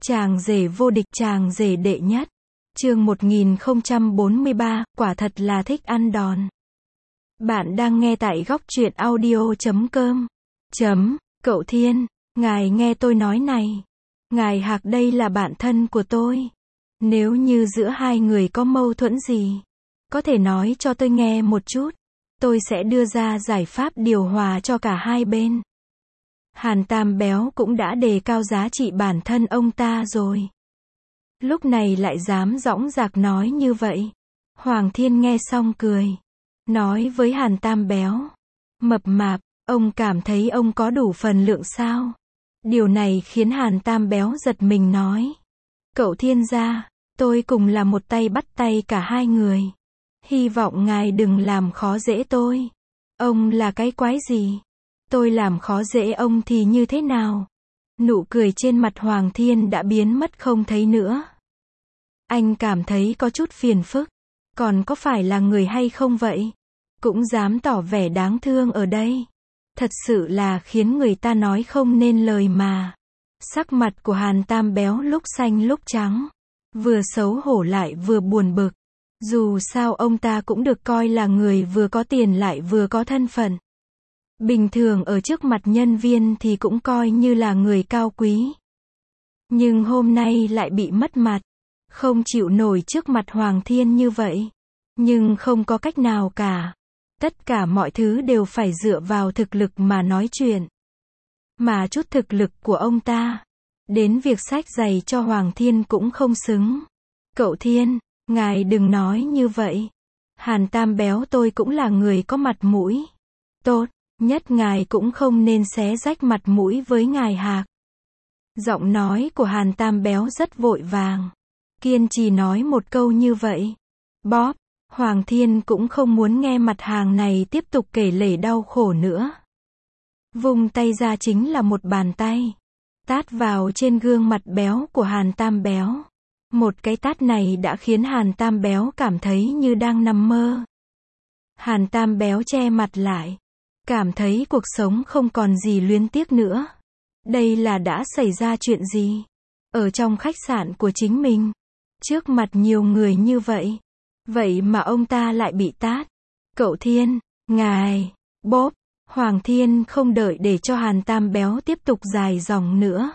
Chàng rể vô địch, chàng rể đệ nhất. Chương 1043, quả thật là thích ăn đòn. Bạn đang nghe tại góc truyện audio.com. Cậu Thiên, ngài nghe tôi nói này. Ngài Hạc đây là bạn thân của tôi. Nếu như giữa hai người có mâu thuẫn gì, có thể nói cho tôi nghe một chút. Tôi sẽ đưa ra giải pháp điều hòa cho cả hai bên. Hàn Tam Béo cũng đã đề cao giá trị bản thân ông ta rồi. Lúc này lại dám dõng dạc nói như vậy. Hoàng Thiên nghe xong cười. Nói với Hàn Tam Béo. Mập mạp, ông cảm thấy ông có đủ phần lượng sao? Điều này khiến Hàn Tam Béo giật mình nói. Cậu Thiên gia, tôi cùng là một tay bắt tay cả hai người. Hy vọng ngài đừng làm khó dễ tôi. Ông là cái quái gì? Tôi làm khó dễ ông thì như thế nào? Nụ cười trên mặt Hoàng Thiên đã biến mất không thấy nữa. Anh cảm thấy có chút phiền phức. Còn có phải là người hay không vậy? Cũng dám tỏ vẻ đáng thương ở đây. Thật sự là khiến người ta nói không nên lời mà. Sắc mặt của Hàn Tam Béo lúc xanh lúc trắng. Vừa xấu hổ lại vừa buồn bực. Dù sao ông ta cũng được coi là người vừa có tiền lại vừa có thân phận. Bình thường ở trước mặt nhân viên thì cũng coi như là người cao quý. Nhưng hôm nay lại bị mất mặt. Không chịu nổi trước mặt Hoàng Thiên như vậy. Nhưng không có cách nào cả. Tất cả mọi thứ đều phải dựa vào thực lực mà nói chuyện. Mà chút thực lực của ông ta, đến việc xách giày cho Hoàng Thiên cũng không xứng. Cậu Thiên, ngài đừng nói như vậy. Hàn Tam Béo tôi cũng là người có mặt mũi. Tốt nhất ngài cũng không nên xé rách mặt mũi với ngài Hạc. Giọng nói của Hàn Tam Béo rất vội vàng. Kiên trì nói một câu như vậy. Bóp, Hoàng Thiên cũng không muốn nghe mặt hàng này tiếp tục kể lể đau khổ nữa. Vung tay ra chính là một bàn tay. Tát vào trên gương mặt béo của Hàn Tam Béo. Một cái tát này đã khiến Hàn Tam Béo cảm thấy như đang nằm mơ. Hàn Tam Béo che mặt lại. Cảm thấy cuộc sống không còn gì luyến tiếc nữa. Đây là đã xảy ra chuyện gì? Ở trong khách sạn của chính mình. Trước mặt nhiều người như vậy. Vậy mà ông ta lại bị tát. Cậu Thiên, ngài, bóp. Hoàng Thiên không đợi để cho Hàn Tam Béo tiếp tục dài dòng nữa.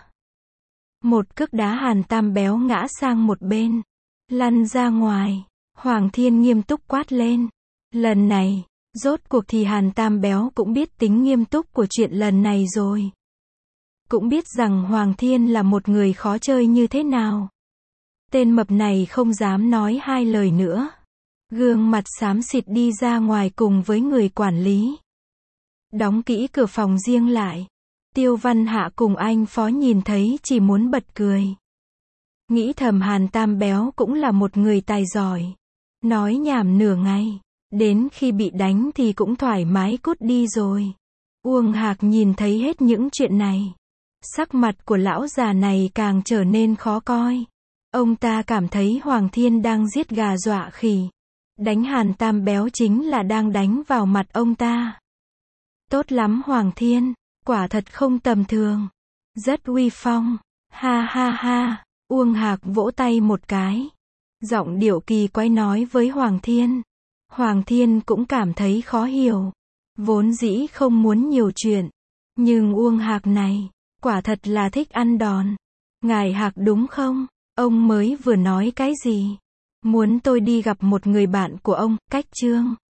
Một cước đá Hàn Tam Béo ngã sang một bên. Lăn ra ngoài. Hoàng Thiên nghiêm túc quát lên. Lần này, rốt cuộc thì Hàn Tam Béo cũng biết tính nghiêm túc của chuyện lần này rồi. Cũng biết rằng Hoàng Thiên là một người khó chơi như thế nào. Tên mập này không dám nói hai lời nữa. Gương mặt xám xịt đi ra ngoài cùng với người quản lý. Đóng kỹ cửa phòng riêng lại. Tiêu Văn Hạ cùng anh Phó nhìn thấy chỉ muốn bật cười. Nghĩ thầm Hàn Tam Béo cũng là một người tài giỏi. Nói nhảm nửa ngày. Đến khi bị đánh thì cũng thoải mái cút đi rồi. Uông Hạc nhìn thấy hết những chuyện này. Sắc mặt của lão già này càng trở nên khó coi. Ông ta cảm thấy Hoàng Thiên đang giết gà dọa khỉ. Đánh Hàn Tam Béo chính là đang đánh vào mặt ông ta. Tốt lắm Hoàng Thiên, quả thật không tầm thường. Rất uy phong. Ha ha ha. Uông Hạc vỗ tay một cái. Giọng điệu kỳ quái nói với Hoàng Thiên. Hoàng Thiên cũng cảm thấy khó hiểu. Vốn dĩ không muốn nhiều chuyện. Nhưng Uông Hạc này, quả thật là thích ăn đòn. Ngài Hạc đúng không? Ông mới vừa nói cái gì? Muốn tôi đi gặp một người bạn của ông, Cách Trương.